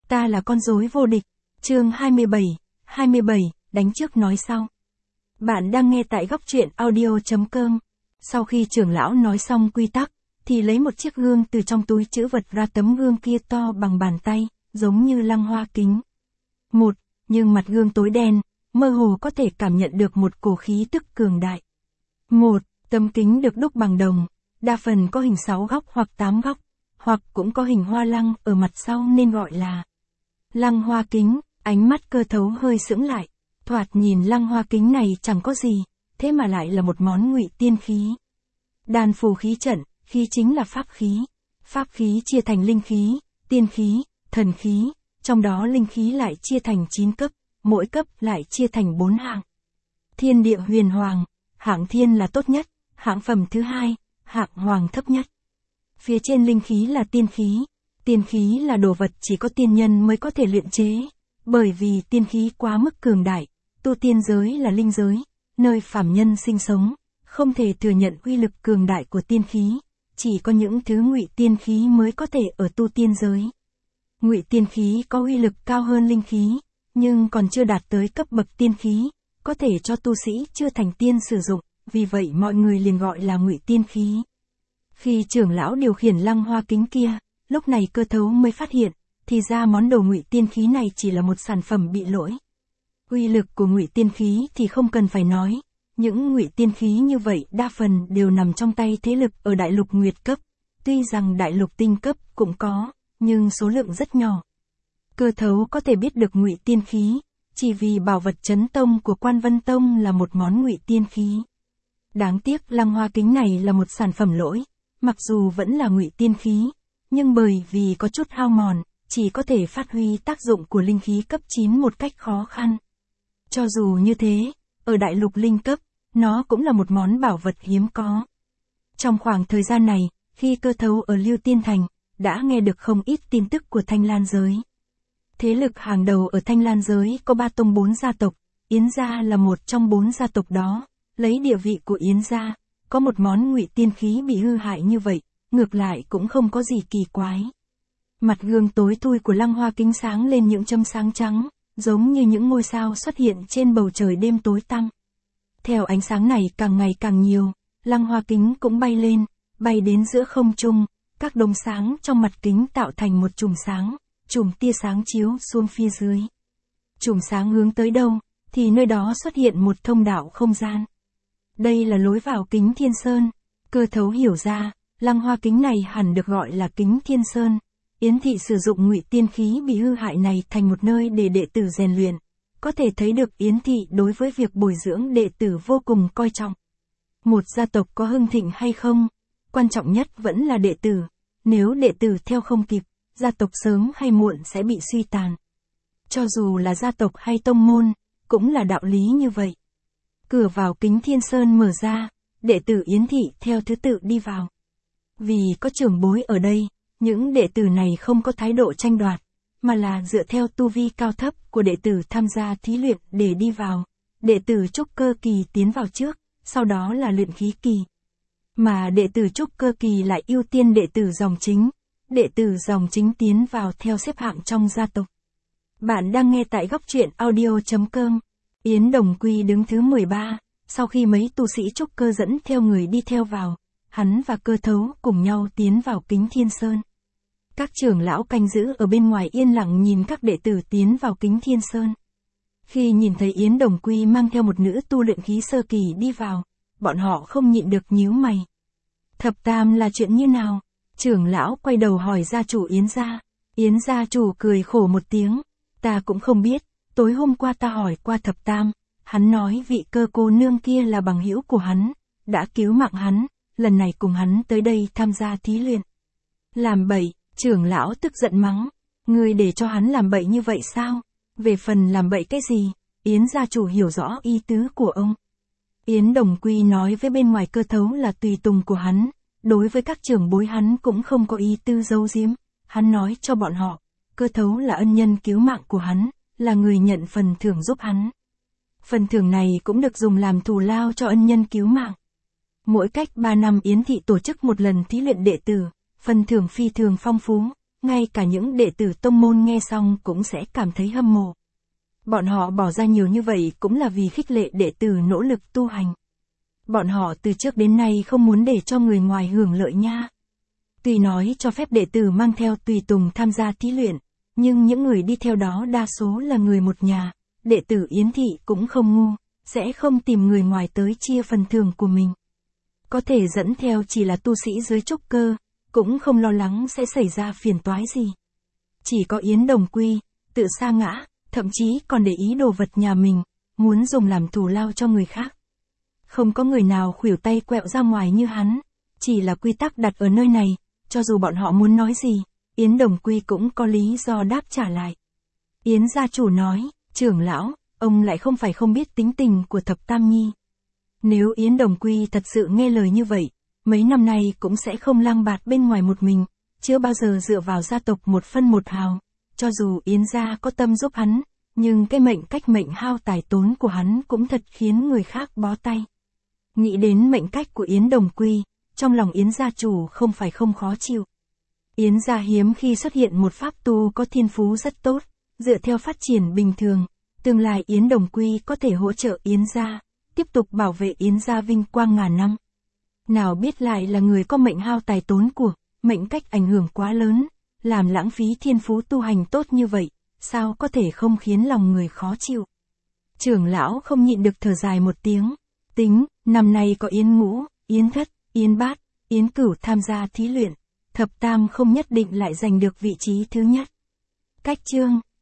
Ta là con rối vô địch. Chương 27, đánh trước nói sau. Bạn đang nghe tại góc truyện audio.com. Sau khi trưởng lão nói xong quy tắc, thì lấy một chiếc gương từ trong túi trữ vật ra. Tấm gương kia to bằng bàn tay, giống như lăng hoa kính. Nhưng mặt gương tối đen, mơ hồ có thể cảm nhận được một cổ khí tức cường đại. Tấm kính được đúc bằng đồng, đa phần có hình 6 góc hoặc 8 góc, hoặc cũng có hình hoa lăng ở mặt sau nên gọi là lăng hoa kính. Ánh mắt Cơ Thấu hơi sững lại, thoạt nhìn lăng hoa kính này chẳng có gì, thế mà lại là một món ngụy tiên khí. Đan phù khí trận, khí chính là pháp khí. Pháp khí chia thành linh khí, tiên khí, thần khí, trong đó linh khí lại chia thành 9 cấp, mỗi cấp lại chia thành 4 hạng. Thiên địa huyền hoàng, hạng thiên là tốt nhất, hạng phẩm thứ hai, hạng hoàng thấp nhất. Phía trên linh khí là tiên khí. Tiên khí là đồ vật chỉ có tiên nhân mới có thể luyện chế, bởi vì tiên khí quá mức cường đại, tu tiên giới là linh giới, nơi phàm nhân sinh sống, không thể thừa nhận uy lực cường đại của tiên khí, chỉ có những thứ ngụy tiên khí mới có thể ở tu tiên giới. Ngụy tiên khí có uy lực cao hơn linh khí, nhưng còn chưa đạt tới cấp bậc tiên khí, có thể cho tu sĩ chưa thành tiên sử dụng, vì vậy mọi người liền gọi là ngụy tiên khí. Khi trưởng lão điều khiển lăng hoa kính kia, lúc này Cơ Thấu mới phát hiện, thì ra món đồ ngụy tiên khí này chỉ là một sản phẩm bị lỗi. Uy lực của ngụy tiên khí thì không cần phải nói, những ngụy tiên khí như vậy đa phần đều nằm trong tay thế lực ở đại lục nguyệt cấp, tuy rằng đại lục tinh cấp cũng có, nhưng số lượng rất nhỏ. Cơ Thấu có thể biết được ngụy tiên khí, chỉ vì bảo vật Chấn Tông của Quan Vân Tông là một món ngụy tiên khí. Đáng tiếc lăng hoa kính này là một sản phẩm lỗi, mặc dù vẫn là ngụy tiên khí, nhưng bởi vì có chút hao mòn, chỉ có thể phát huy tác dụng của linh khí cấp 9 một cách khó khăn. Cho dù như thế, ở đại lục linh cấp, nó cũng là một món bảo vật hiếm có. Trong khoảng thời gian này, khi Cơ Thấu ở Lưu Tiên Thành, đã nghe được không ít tin tức của Thanh Lan giới. Thế lực hàng đầu ở Thanh Lan giới có 3 tông 4 gia tộc, Yến gia là một trong 4 gia tộc đó. Lấy địa vị của Yến gia, có một món ngụy tiên khí bị hư hại như vậy, ngược lại cũng không có gì kỳ quái. Mặt gương tối thui của lăng hoa kính sáng lên những chấm sáng trắng, giống như những ngôi sao xuất hiện trên bầu trời đêm tối tăm. Theo ánh sáng này càng ngày càng nhiều, lăng hoa kính cũng bay lên, bay đến giữa không trung, các đốm sáng trong mặt kính tạo thành một chùm sáng, chùm tia sáng chiếu xuống phía dưới. Chùm sáng hướng tới đâu, thì nơi đó xuất hiện một thông đạo không gian. Đây là lối vào kính Thiên Sơn. Cơ Thấu hiểu ra, lăng hoa kính này hẳn được gọi là kính Thiên Sơn. Yến thị sử dụng ngụy tiên khí bị hư hại này thành một nơi để đệ tử rèn luyện. Có thể thấy được Yến thị đối với việc bồi dưỡng đệ tử vô cùng coi trọng. Một gia tộc có hưng thịnh hay không, quan trọng nhất vẫn là đệ tử. Nếu đệ tử theo không kịp, gia tộc sớm hay muộn sẽ bị suy tàn. Cho dù là gia tộc hay tông môn, cũng là đạo lý như vậy. Cửa vào kính Thiên Sơn mở ra, đệ tử Yến thị theo thứ tự đi vào. Vì có trưởng bối ở đây, những đệ tử này không có thái độ tranh đoạt, mà là dựa theo tu vi cao thấp của đệ tử tham gia thí luyện để đi vào. Đệ tử trúc cơ kỳ tiến vào trước, sau đó là luyện khí kỳ. Mà đệ tử trúc cơ kỳ lại ưu tiên đệ tử dòng chính. Đệ tử dòng chính tiến vào theo xếp hạng trong gia tộc. Bạn đang nghe tại góc truyện audio.com. Yến Đồng Quy đứng thứ 13, sau khi mấy tu sĩ trúc cơ dẫn theo người đi theo vào, hắn và Cơ Thấu cùng nhau tiến vào kính Thiên Sơn. Các trưởng lão canh giữ ở bên ngoài yên lặng nhìn các đệ tử tiến vào kính Thiên Sơn. Khi nhìn thấy Yến Đồng Quy mang theo một nữ tu luyện khí sơ kỳ đi vào, bọn họ không nhịn được nhíu mày. Thập tam là chuyện như nào? Trưởng lão quay đầu hỏi gia chủ Yến gia. Yến gia chủ cười khổ một tiếng. Ta cũng không biết, tối hôm qua ta hỏi qua thập tam, hắn nói vị Cơ cô nương kia là bằng hữu của hắn, đã cứu mạng hắn, lần này cùng hắn tới đây tham gia thí luyện. Làm bậy, trưởng lão tức giận mắng, ngươi để cho hắn làm bậy như vậy sao? Về phần làm bậy cái gì, Yến gia chủ hiểu rõ ý tứ của ông. Yến Đồng Quy nói với bên ngoài Cơ Thấu là tùy tùng của hắn, đối với các trưởng bối hắn cũng không có ý tư giấu giếm, hắn nói cho bọn họ, Cơ Thấu là ân nhân cứu mạng của hắn, là người nhận phần thưởng giúp hắn. Phần thưởng này cũng được dùng làm thù lao cho ân nhân cứu mạng. Mỗi cách 3 năm Yến thị tổ chức một lần thí luyện đệ tử, phần thưởng phi thường phong phú, ngay cả những đệ tử tông môn nghe xong cũng sẽ cảm thấy hâm mộ. Bọn họ bỏ ra nhiều như vậy cũng là vì khích lệ đệ tử nỗ lực tu hành. Bọn họ từ trước đến nay không muốn để cho người ngoài hưởng lợi nha. Tuy nói cho phép đệ tử mang theo tùy tùng tham gia thí luyện, nhưng những người đi theo đó đa số là người một nhà, đệ tử Yến Thị cũng không ngu, sẽ không tìm người ngoài tới chia phần thưởng của mình. Có thể dẫn theo chỉ là tu sĩ dưới trúc cơ, cũng không lo lắng sẽ xảy ra phiền toái gì. Chỉ có Yến Đồng Quy, tự sa ngã, thậm chí còn để ý đồ vật nhà mình, muốn dùng làm thù lao cho người khác. Không có người nào khuỷu tay quẹo ra ngoài như hắn, chỉ là quy tắc đặt ở nơi này, cho dù bọn họ muốn nói gì, Yến Đồng Quy cũng có lý do đáp trả lại. Yến gia chủ nói, trưởng lão, ông lại không phải không biết tính tình của Thập Tam Nhi. Nếu Yến Đồng Quy thật sự nghe lời như vậy, mấy năm nay cũng sẽ không lang bạt bên ngoài một mình, chưa bao giờ dựa vào gia tộc một phân một hào. Cho dù Yến gia có tâm giúp hắn, nhưng cái cách mệnh hao tài tốn của hắn cũng thật khiến người khác bó tay. Nghĩ đến mệnh cách của Yến Đồng Quy, trong lòng Yến gia chủ không phải không khó chịu. Yến gia hiếm khi xuất hiện một pháp tu có thiên phú rất tốt, dựa theo phát triển bình thường, tương lai Yến Đồng Quy có thể hỗ trợ Yến gia, tiếp tục bảo vệ Yến gia vinh quang ngàn năm. Nào biết lại là người có mệnh hao tài tốn của, mệnh cách ảnh hưởng quá lớn, làm lãng phí thiên phú tu hành tốt như vậy, sao có thể không khiến lòng người khó chịu. Trưởng lão không nhịn được thở dài một tiếng, tính, năm nay có Yến Ngũ, Yến Thất, Yến Bát, Yến Cửu tham gia thí luyện, Thập Tam không nhất định lại giành được vị trí thứ nhất. Cách chương